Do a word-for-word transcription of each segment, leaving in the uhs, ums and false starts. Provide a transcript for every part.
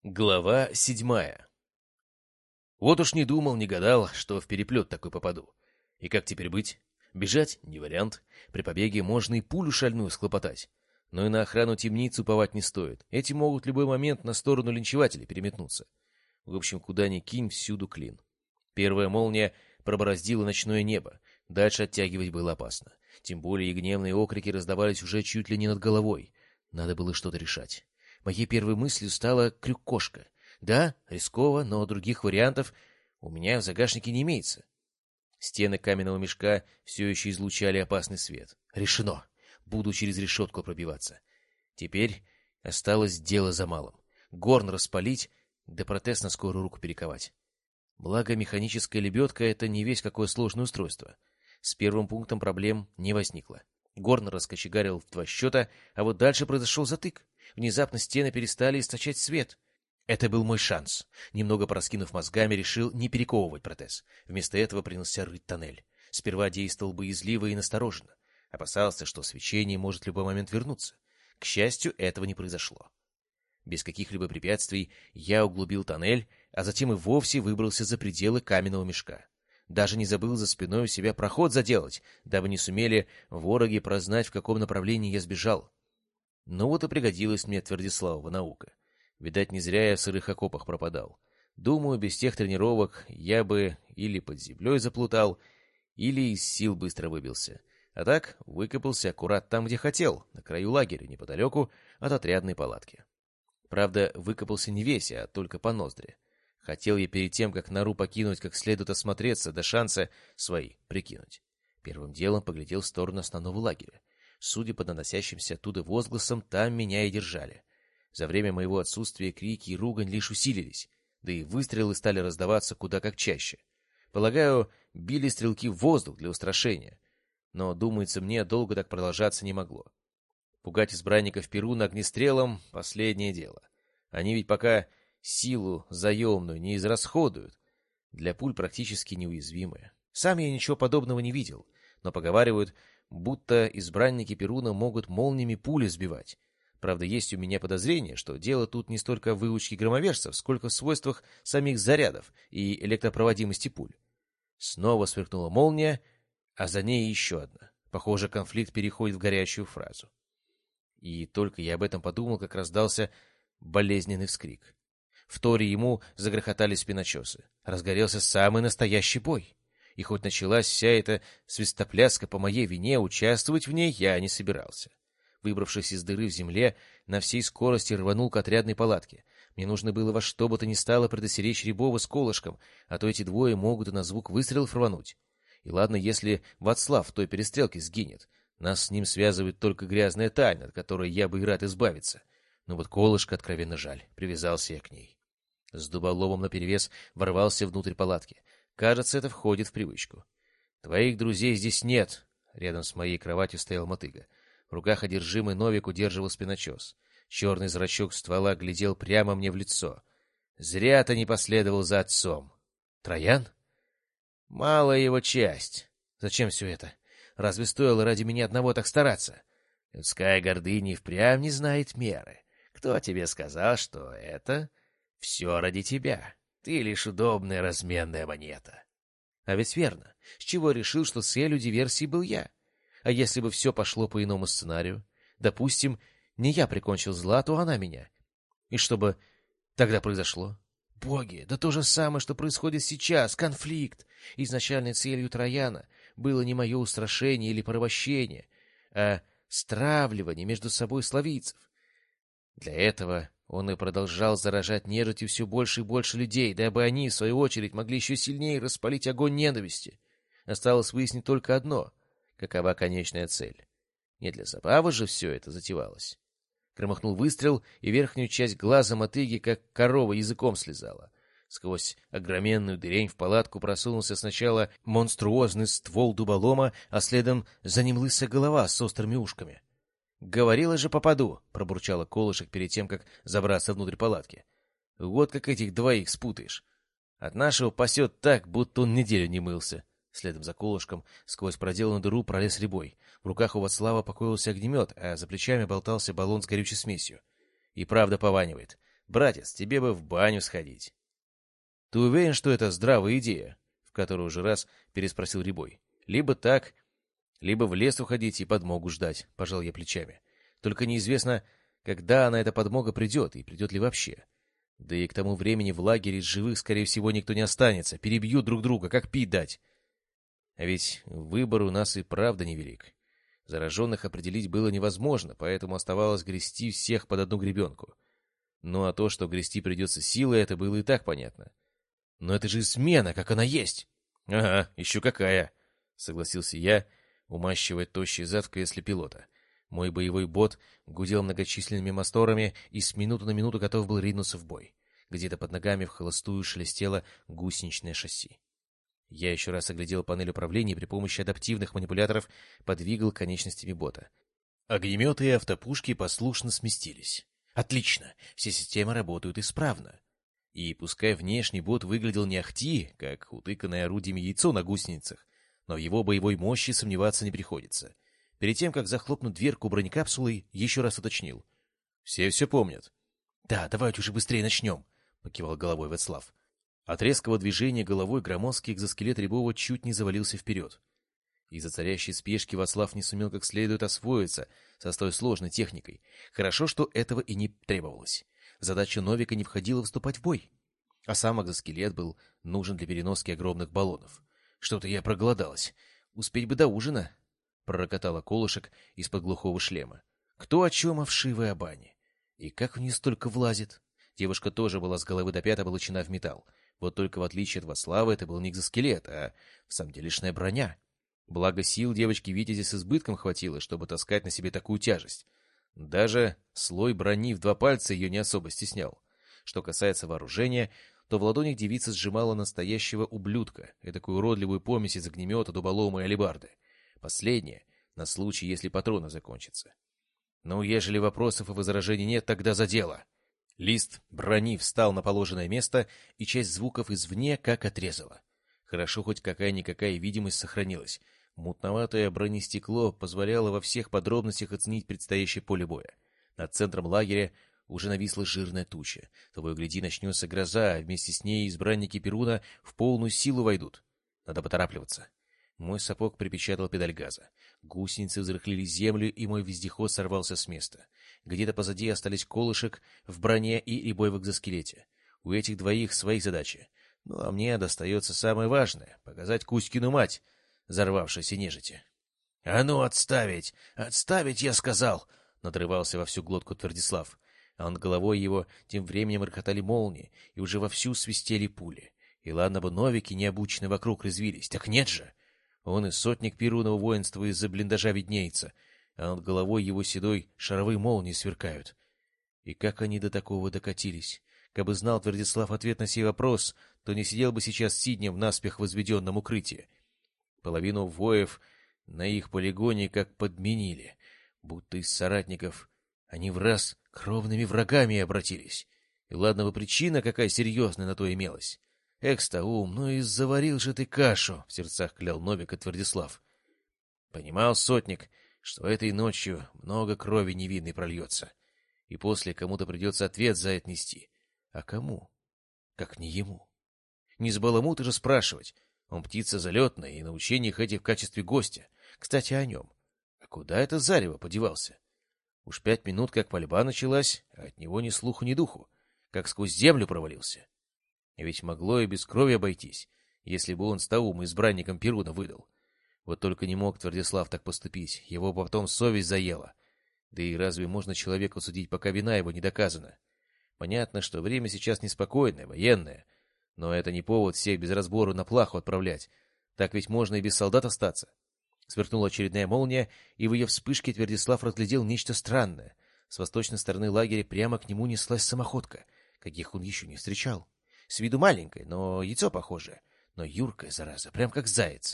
Глава седьмая. Вот уж не думал, не гадал, что в переплет такой попаду. И как теперь быть? Бежать — не вариант. При побеге можно и пулю шальную схлопотать. Но и на охрану темницы уповать не стоит. Эти могут в любой момент на сторону линчевателей переметнуться. В общем, куда ни кинь, всюду клин. Первая молния пробороздила ночное небо. Дальше оттягивать было опасно. Тем более и гневные окрики раздавались уже чуть ли не над головой. Надо было что-то решать. Моей первой мыслью стала крюк-кошка. Да, рисково, но других вариантов у меня в загашнике не имеется. Стены каменного мешка все еще излучали опасный свет. Решено. Буду через решетку пробиваться. Теперь осталось дело за малым. Горн распалить, да протез на скорую руку перековать. Благо, механическая лебедка — это не весь какое сложное устройство. С первым пунктом проблем не возникло. Горн раскочегарил в два счета, а вот дальше произошел затык. Внезапно стены перестали источать свет. Это был мой шанс. Немного пораскинув мозгами, решил не перековывать протез. Вместо этого принялся рыть тоннель. Сперва действовал боязливо и настороженно. Опасался, что свечение может в любой момент вернуться. К счастью, этого не произошло. Без каких-либо препятствий я углубил тоннель, а затем и вовсе выбрался за пределы каменного мешка. Даже не забыл за спиной у себя проход заделать, дабы не сумели вороги прознать, в каком направлении я сбежал. Ну вот и пригодилась мне Твердиславова наука. Видать, не зря я в сырых окопах пропадал. Думаю, без тех тренировок я бы или под землей заплутал, или из сил быстро выбился. А так выкопался аккурат там, где хотел, на краю лагеря, неподалеку от отрядной палатки. Правда, выкопался не весь, а только по ноздри. Хотел я перед тем, как нору покинуть, как следует осмотреться, до шанса свои прикинуть. Первым делом поглядел в сторону основного лагеря. Судя по доносящимся оттуда возгласам, там меня и держали. За время моего отсутствия крики и ругань лишь усилились, да и выстрелы стали раздаваться куда как чаще. Полагаю, били стрелки в воздух для устрашения, но, думается мне, долго так продолжаться не могло. Пугать избранников Перуна огнестрелом — последнее дело. Они ведь пока силу заемную не израсходуют, для пуль практически неуязвимые. Сам я ничего подобного не видел, но поговаривают, будто избранники Перуна могут молниями пули сбивать. Правда, есть у меня подозрение, что дело тут не столько в выучке громовержцев, сколько в свойствах самих зарядов и электропроводимости пуль. Снова сверкнула молния, а за ней еще одна. Похоже, конфликт переходит в горячую фразу. И только я об этом подумал, как раздался болезненный вскрик. В торе ему загрохотали спиночесы. Разгорелся самый настоящий бой. И хоть началась вся эта свистопляска по моей вине, участвовать в ней я не собирался. Выбравшись из дыры в земле, на всей скорости рванул к отрядной палатке. Мне нужно было во что бы то ни стало предостеречь Рябова с Колышком, а то эти двое могут и на звук выстрелов рвануть. И ладно, если Вацлав в той перестрелке сгинет. Нас с ним связывает только грязная тайна, от которой я бы и рад избавиться. Но вот Колышка откровенно жаль, привязался я к ней. С дуболомом наперевес ворвался внутрь палатки. Кажется, это входит в привычку. «Твоих друзей здесь нет!» Рядом с моей кроватью стоял мотыга. В руках одержимый Новик удерживал спиночес. Черный зрачок ствола глядел прямо мне в лицо. «Зря ты не последовал за отцом!» «Троян?» «Малая его часть. Зачем все это? Разве стоило ради меня одного так стараться? Людская гордыня и впрямь не знает меры. Кто тебе сказал, что это все ради тебя? Ты лишь удобная разменная монета». А ведь верно. С чего решил, что целью диверсии был я? А если бы все пошло по иному сценарию? Допустим, не я прикончил Злату, а она меня. И что бы тогда произошло? Боги, да то же самое, что происходит сейчас, конфликт. Изначальной целью Трояна было не мое устрашение или порабощение, а стравливание между собой славийцев. Для этого он и продолжал заражать нежитью все больше и больше людей, дабы они, в свою очередь, могли еще сильнее распалить огонь ненависти. Осталось выяснить только одно — какова конечная цель. Не для забавы же все это затевалось. Громыхнул выстрел, и верхнюю часть глаза мотыги, как корова, языком слезала. Сквозь огроменную дырень в палатку просунулся сначала монструозный ствол дуболома, а следом за ним лысая голова с острыми ушками. «Говорила же, попаду!» — пробурчала Колышек перед тем, как забраться внутрь палатки. «Вот как этих двоих спутаешь. От нашего пасет так, будто он неделю не мылся». Следом за Колышком сквозь проделанную дыру пролез Рябой. В руках у Вацлава покоился огнемет, а за плечами болтался баллон с горючей смесью. И правда пованивает. Братец, тебе бы в баню сходить. Ты уверен, что это здравая идея? В который уже раз переспросил Рябой. Либо так, либо в лес уходить и подмогу ждать, пожал я плечами. Только неизвестно, когда она, эта подмога, придет, и придет ли вообще. Да и к тому времени в лагере из живых, скорее всего, никто не останется, перебьют друг друга, как пить дать. А ведь выбор у нас и правда невелик. Зараженных определить было невозможно, поэтому оставалось грести всех под одну гребенку. Ну а то, что грести придется силой, это было и так понятно. Но это же измена, как она есть! — Ага, еще какая! — согласился я, умащивая тощий зад в кресле пилота. Мой боевой бот гудел многочисленными моторами и с минуты на минуту готов был ринуться в бой. Где-то под ногами в холостую шелестело гусеничное шасси. Я еще раз оглядел панель управления и при помощи адаптивных манипуляторов подвигал конечностями бота. Огнеметы и автопушки послушно сместились. Отлично, все системы работают исправно. И пускай внешний бот выглядел не ахти, как утыканное орудиями яйцо на гусеницах, но в его боевой мощи сомневаться не приходится. Перед тем, как захлопнуть дверку бронекапсулы, еще раз уточнил. Все все помнят. — Да, давайте уже быстрее начнем, — покивал головой Вацлав. От резкого движения головой громоздкий экзоскелет Рябова чуть не завалился вперед. Из-за царящей спешки Вацлав не сумел как следует освоиться со столь сложной техникой. Хорошо, что этого и не требовалось. Задача Новика не входила вступать в бой. А сам экзоскелет был нужен для переноски огромных баллонов. Что-то я проголодалась. Успеть бы до ужина, — пророкотала колышек из-под глухого шлема. Кто о чем, а вшивой о бане. И как в нее столько влазит? Девушка тоже была с головы до пят облачена в металл. Вот только в отличие от Вацлава это был не экзоскелет, а в самом деле лишняя броня. Благо сил девочки Витязи с избытком хватило, чтобы таскать на себе такую тяжесть. Даже слой брони в два пальца ее не особо стеснял. Что касается вооружения, то в ладонях девица сжимала настоящего ублюдка, этакую уродливую помесь из огнемета, дуболома и алебарды. Последнее на случай, если патроны закончатся. Ну, ежели вопросов и возражений нет, тогда за дело. Лист брони встал на положенное место, и часть звуков извне как отрезала. Хорошо, хоть какая-никакая видимость сохранилась. Мутноватое бронестекло позволяло во всех подробностях оценить предстоящее поле боя. Над центром лагеря уже нависла жирная туча. Того и гляди, начнется гроза, а вместе с ней избранники Перуна в полную силу войдут. Надо поторапливаться. Мой сапог припечатал педаль газа. Гусеницы взрыхлили землю, и мой вездеход сорвался с места. Где-то позади остались колышек в броне и Рябой в экзоскелете. У этих двоих свои задачи. Ну, а мне достается самое важное — показать Кузькину мать, взорвавшейся нежити. — А ну, отставить! Отставить, я сказал! — надрывался во всю глотку Твердислав. А над головой его тем временем рокотали молнии, и уже вовсю свистели пули. И ладно бы новики необученные вокруг резвились, так нет же! Он и сотник Перунова воинства из-за блиндажа виднеется, а над головой его седой шаровые молнии сверкают. И как они до такого докатились? Кабы знал Твердислав ответ на сей вопрос, то не сидел бы сейчас сиднем в наспех возведенном укрытии. Половину воев на их полигоне как подменили, будто из соратников они в раз кровными врагами обратились. И ладно бы причина какая серьезная на то имелась. Экста-ум, ну и заварил же ты кашу, — в сердцах клял Новик и Твердислав. Понимал сотник, что этой ночью много крови невинной прольется, и после кому-то придется ответ за это нести. А кому? Как не ему. Не с баламута же спрашивать. Он птица залетная и на учениях этих в качестве гостя. Кстати, о нем. А куда это зарево подевался? Уж пять минут как пальба началась, а от него ни слуху, ни духу. Как сквозь землю провалился. И ведь могло и без крови обойтись, если бы он Стаум избранником Перуна выдал. Вот только не мог Твердислав так поступить, его потом совесть заела. Да и разве можно человеку судить, пока вина его не доказана? Понятно, что время сейчас неспокойное, военное, но это не повод всех без разбору на плаху отправлять. Так ведь можно и без солдат остаться. Сверкнула очередная молния, и в ее вспышке Твердислав разглядел нечто странное. С восточной стороны лагеря прямо к нему неслась самоходка, каких он еще не встречал. С виду маленькая, но яйцо похожее, но юркая, зараза, прям как заяц.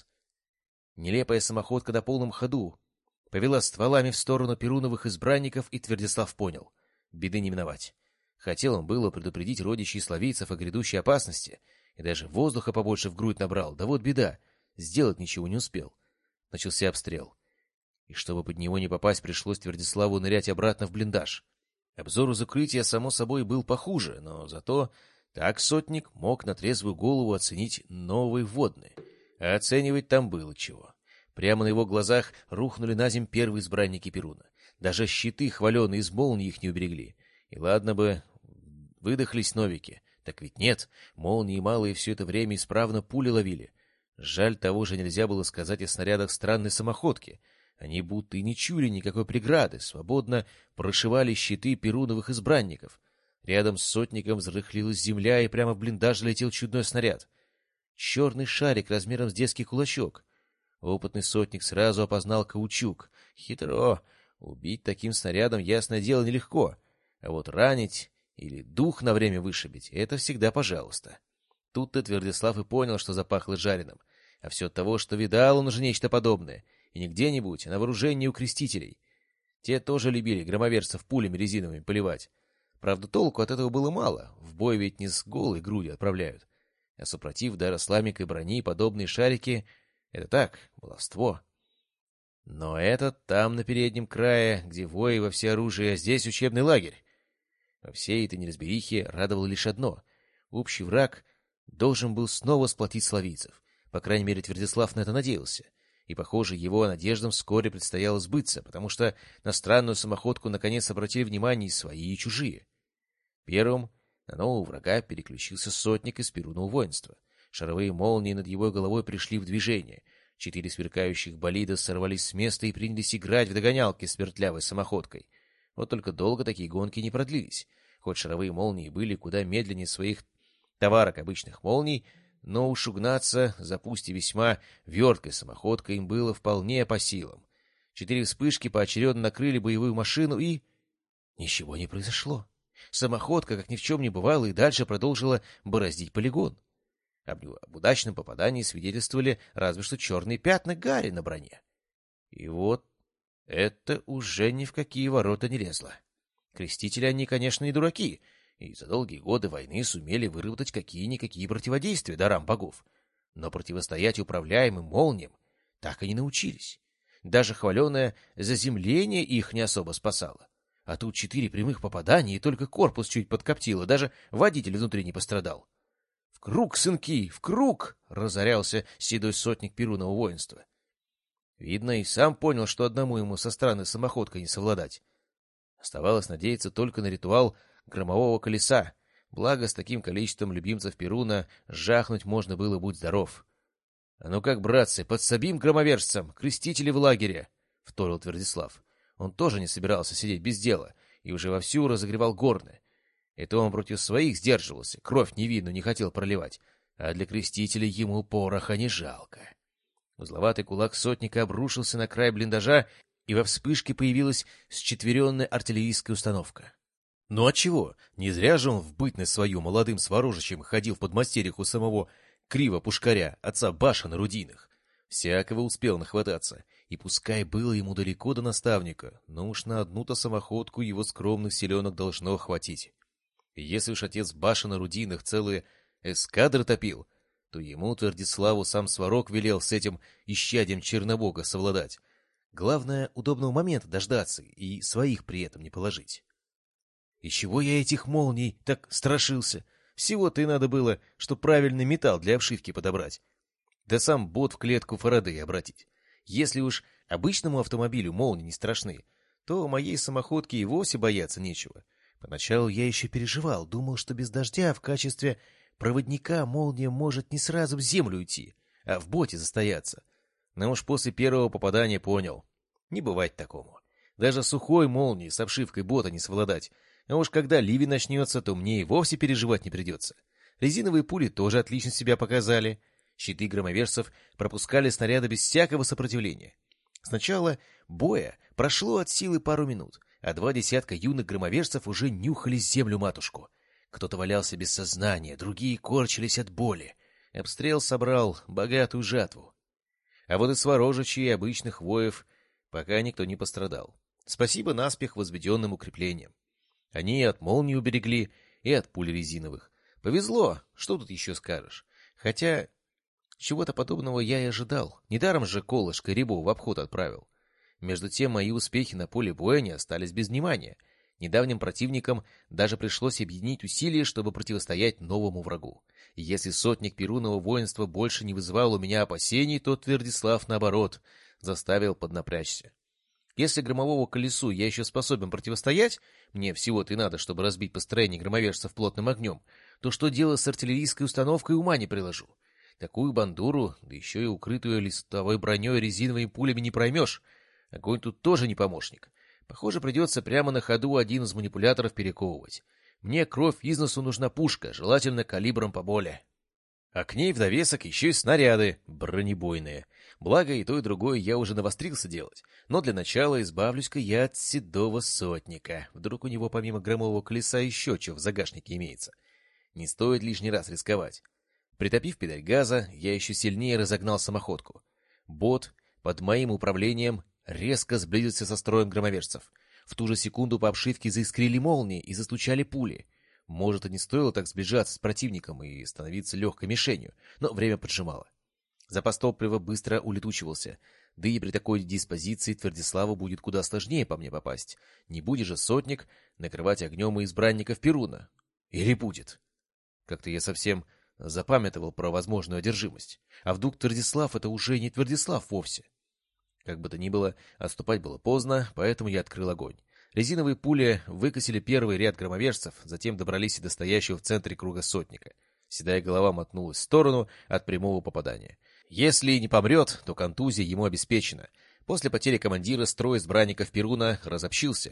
Нелепая самоходка на полном ходу повела стволами в сторону Перуновых избранников, и Твердислав понял — беды не миновать. Хотел он было предупредить родичей славийцев о грядущей опасности, и даже воздуха побольше в грудь набрал, да вот беда, сделать ничего не успел. Начался обстрел. И чтобы под него не попасть, пришлось Твердиславу нырять обратно в блиндаж. Обзор из укрытия, само собой, был похуже, но зато так сотник мог на трезвую голову оценить новые водные. А оценивать там было чего. Прямо на его глазах рухнули на земь первые избранники Перуна. Даже щиты, хваленые из молнии, их не уберегли. И ладно бы выдохлись новики. Так ведь нет, молнии малые все это время исправно пули ловили. Жаль, того же нельзя было сказать о снарядах странной самоходки. Они будто и не чули никакой преграды, свободно прошивали щиты перуновых избранников. Рядом с сотником взрыхлилась земля, и прямо в блиндаж летел чудной снаряд. Черный шарик размером с детский кулачок. Опытный сотник сразу опознал каучук. Хитро. Убить таким снарядом, ясное дело, нелегко. А вот ранить или дух на время вышибить — это всегда пожалуйста. Тут-то Твердислав и понял, что запахло жареным. А все от того, что видал он уже нечто подобное. И не где-нибудь, а на вооружении у крестителей. Те тоже любили громоверцев пулями резиновыми поливать. Правда, толку от этого было мало. В бой ведь не с голой грудью отправляют. А супротив дара сламика и брони подобные шарики — это так, баловство. Но этот там, на переднем крае, где вои во всеоружии, а здесь учебный лагерь. Во всей этой неразберихе радовало лишь одно — общий враг должен был снова сплотить славийцев. По крайней мере, Твердислав на это надеялся. И, похоже, его надеждам вскоре предстояло сбыться, потому что на странную самоходку наконец обратили внимание и свои, и чужие. Первым на нового врага переключился сотник из перунного воинства. Шаровые молнии над его головой пришли в движение. Четыре сверкающих болида сорвались с места и принялись играть в догонялки с вертлявой самоходкой. Вот только долго такие гонки не продлились. Хоть шаровые молнии были куда медленнее своих товарок обычных молний, но уж угнаться за пусть и весьма верткой самоходкой им было вполне по силам. Четыре вспышки поочередно накрыли боевую машину, и... Ничего не произошло. Самоходка, как ни в чем не бывало, и дальше продолжила бороздить полигон. Об удачном попадании свидетельствовали разве что черные пятна гари на броне. И вот это уже ни в какие ворота не лезло. Крестители они, конечно, не дураки, и за долгие годы войны сумели выработать какие-никакие противодействия дарам богов. Но противостоять управляемым молниям так и не научились. Даже хваленое заземление их не особо спасало. А тут четыре прямых попадания, и только корпус чуть подкоптило, даже водитель внутри не пострадал. — В круг, сынки, в круг! — разорялся седой сотник перунного воинства. Видно, и сам понял, что одному ему со странной самоходкой не совладать. Оставалось надеяться только на ритуал громового колеса, благо с таким количеством любимцев Перуна жахнуть можно было, будь здоров. — А ну как, братцы, подсобим громовержцам, крестители в лагере! — вторил Твердислав. Он тоже не собирался сидеть без дела и уже вовсю разогревал горны. Это он против своих сдерживался, кровь невинную не хотел проливать, а для крестителей ему пороха не жалко. Узловатый кулак сотника обрушился на край блиндажа, и во вспышке появилась счетверенная артиллерийская установка. Ну а чего? Не зря же он в бытность свою молодым сворожичем ходил в подмастерьях у самого Криво-Пушкаря, отца Баша на Рудиных. Всякого успел нахвататься, и пускай было ему далеко до наставника, но уж на одну-то самоходку его скромных селенок должно хватить. И если уж отец Баша на Рудинах целые эскадры топил, то ему, Твердиславу, сам Сварог велел с этим исчадием Чернобога совладать. Главное, удобного момента дождаться и своих при этом не положить. И чего я этих молний так страшился? Всего-то и надо было, что правильный металл для обшивки подобрать. Да сам бот в клетку Фарадея обратить. Если уж обычному автомобилю молнии не страшны, то моей самоходке и вовсе бояться нечего. Поначалу я еще переживал, думал, что без дождя в качестве проводника молния может не сразу в землю уйти, а в боте застояться. Но уж после первого попадания понял. Не бывать такому. Даже сухой молнией с обшивкой бота не совладать. А уж когда ливень начнется, то мне и вовсе переживать не придется. Резиновые пули тоже отлично себя показали. Щиты громовержцев пропускали снаряды без всякого сопротивления. Сначала боя прошло от силы пару минут, а два десятка юных громовержцев уже нюхали землю-матушку. Кто-то валялся без сознания, другие корчились от боли. Обстрел собрал богатую жатву. А вот из сворожичей и обычных воев пока никто не пострадал. Спасибо наспех возведенным укреплениям. Они и от молнии уберегли, и от пуль резиновых. Повезло, что тут еще скажешь. Хотя чего-то подобного я и ожидал. Недаром же Колышко Рябу в обход отправил. Между тем мои успехи на поле боя не остались без внимания. Недавним противникам даже пришлось объединить усилия, чтобы противостоять новому врагу. И если сотник Перунова воинства больше не вызывал у меня опасений, то Твердислав, наоборот, заставил поднапрячься. Если громовому колесу я еще способен противостоять, мне всего-то и надо, чтобы разбить построение громовержцев плотным огнем, то что делать с артиллерийской установкой, ума не приложу. Такую бандуру, да еще и укрытую листовой броней и резиновыми пулями, не проймешь. Огонь тут тоже не помощник. Похоже, придется прямо на ходу один из манипуляторов перековывать. Мне кровь из носу нужна пушка, желательно калибром поболее. А к ней в довесок еще и снаряды бронебойные. Благо, и то, и другое я уже навострился делать. Но для начала избавлюсь-ка я от седого сотника. Вдруг у него помимо громового колеса еще что в загашнике имеется. Не стоит лишний раз рисковать. Притопив педаль газа, я еще сильнее разогнал самоходку. Бот под моим управлением резко сблизился со строем громовержцев. В ту же секунду по обшивке заискрили молнии и застучали пули. Может, и не стоило так сближаться с противником и становиться легкой мишенью, но время поджимало. Запас топлива быстро улетучивался, да и при такой диспозиции Твердиславу будет куда сложнее по мне попасть. Не будет же сотник накрывать огнем и избранников Перуна. Или будет? Как-то я совсем запамятовал про возможную одержимость. А вдруг Твердислав — это уже не Твердислав вовсе? Как бы то ни было, отступать было поздно, поэтому я открыл огонь. Резиновые пули выкосили первый ряд громовержцев, затем добрались и до стоящего в центре круга сотника. Седая голова мотнулась в сторону от прямого попадания. Если и не помрет, то контузия ему обеспечена. После потери командира строй избранников Перуна разобщился.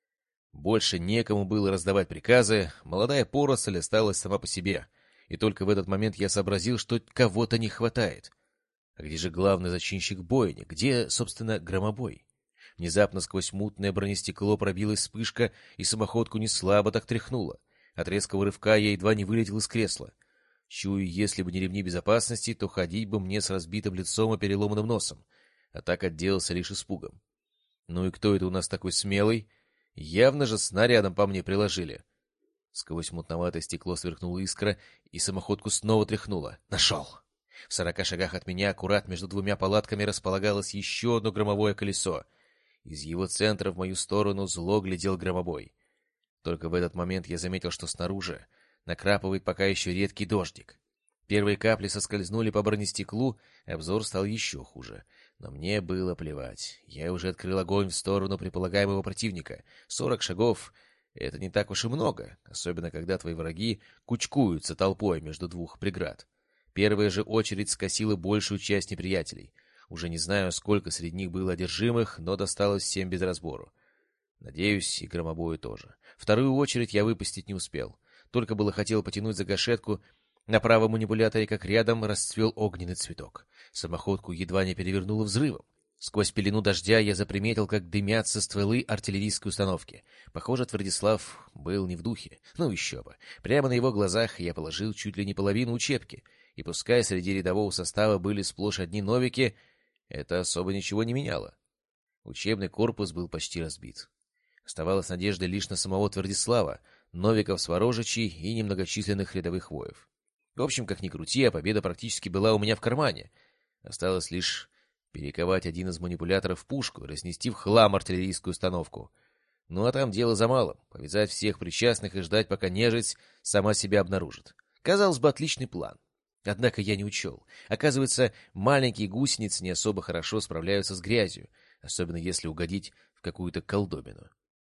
Больше некому было раздавать приказы, молодая поросль осталась сама по себе. И только в этот момент я сообразил, что кого-то не хватает. А где же главный зачинщик бойни? Где, собственно, громобой? Внезапно сквозь мутное бронестекло пробилась вспышка, и самоходку неслабо так тряхнуло. От резкого рывка я едва не вылетел из кресла. Чую, если бы не ремни безопасности, то ходить бы мне с разбитым лицом и переломанным носом. А так отделался лишь испугом. Ну и кто это у нас такой смелый? Явно же снарядом по мне приложили. Сквозь мутноватое стекло сверкнула искра, и самоходку снова тряхнуло. Нашел! В сорока шагах от меня, аккурат между двумя палатками, располагалось еще одно громовое колесо. Из его центра в мою сторону зло глядел громобой. Только в этот момент я заметил, что снаружи накрапывает пока еще редкий дождик. Первые капли соскользнули по бронестеклу, обзор стал еще хуже. Но мне было плевать. Я уже открыл огонь в сторону предполагаемого противника. Сорок шагов — это не так уж и много, особенно когда твои враги кучкуются толпой между двух преград. Первая же очередь скосила большую часть неприятелей. Уже не знаю, сколько среди них было одержимых, но досталось всем без разбору. Надеюсь, и громобою тоже. Вторую очередь я выпустить не успел. Только было хотел потянуть за гашетку на правом манипуляторе, как рядом расцвел огненный цветок. Самоходку едва не перевернуло взрывом. Сквозь пелену дождя я заприметил, как дымятся стволы артиллерийской установки. Похоже, Твердислав был не в духе. Ну еще бы. Прямо на его глазах я положил чуть ли не половину учебки. И пускай среди рядового состава были сплошь одни новики, это особо ничего не меняло. Учебный корпус был почти разбит. Оставалась надежда лишь на самого Твердислава, новиков с ворожичей и немногочисленных рядовых воев. В общем, как ни крути, а победа практически была у меня в кармане. Осталось лишь перековать один из манипуляторов в пушку и разнести в хлам артиллерийскую установку. Ну а там дело за малым — повязать всех причастных и ждать, пока нежить сама себя обнаружит. Казалось бы, отличный план. Однако я не учел. Оказывается, маленькие гусеницы не особо хорошо справляются с грязью, особенно если угодить в какую-то колдобину.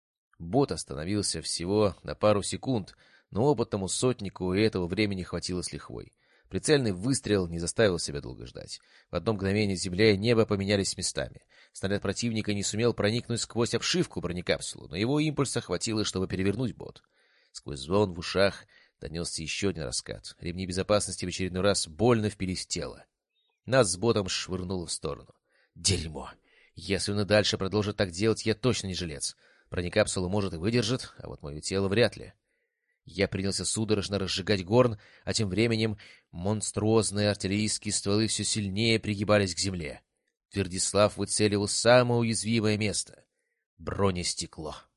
Бот остановился всего на пару секунд, но опытному сотнику и этого времени хватило с лихвой. Прицельный выстрел не заставил себя долго ждать. В одно мгновение земля и небо поменялись местами. Снаряд противника не сумел проникнуть сквозь обшивку бронекапсулу, но его импульса хватило, чтобы перевернуть бот. Сквозь звон в ушах донесся еще один раскат. Ремни безопасности в очередной раз больно впились в тело. Нас с ботом швырнуло в сторону. Дерьмо! Если он и дальше продолжит так делать, я точно не жилец. Бронекапсула, может, и выдержит, а вот мое тело вряд ли. Я принялся судорожно разжигать горн, а тем временем монструозные артиллерийские стволы все сильнее пригибались к земле. Твердислав выцеливал самое уязвимое место — бронестекло.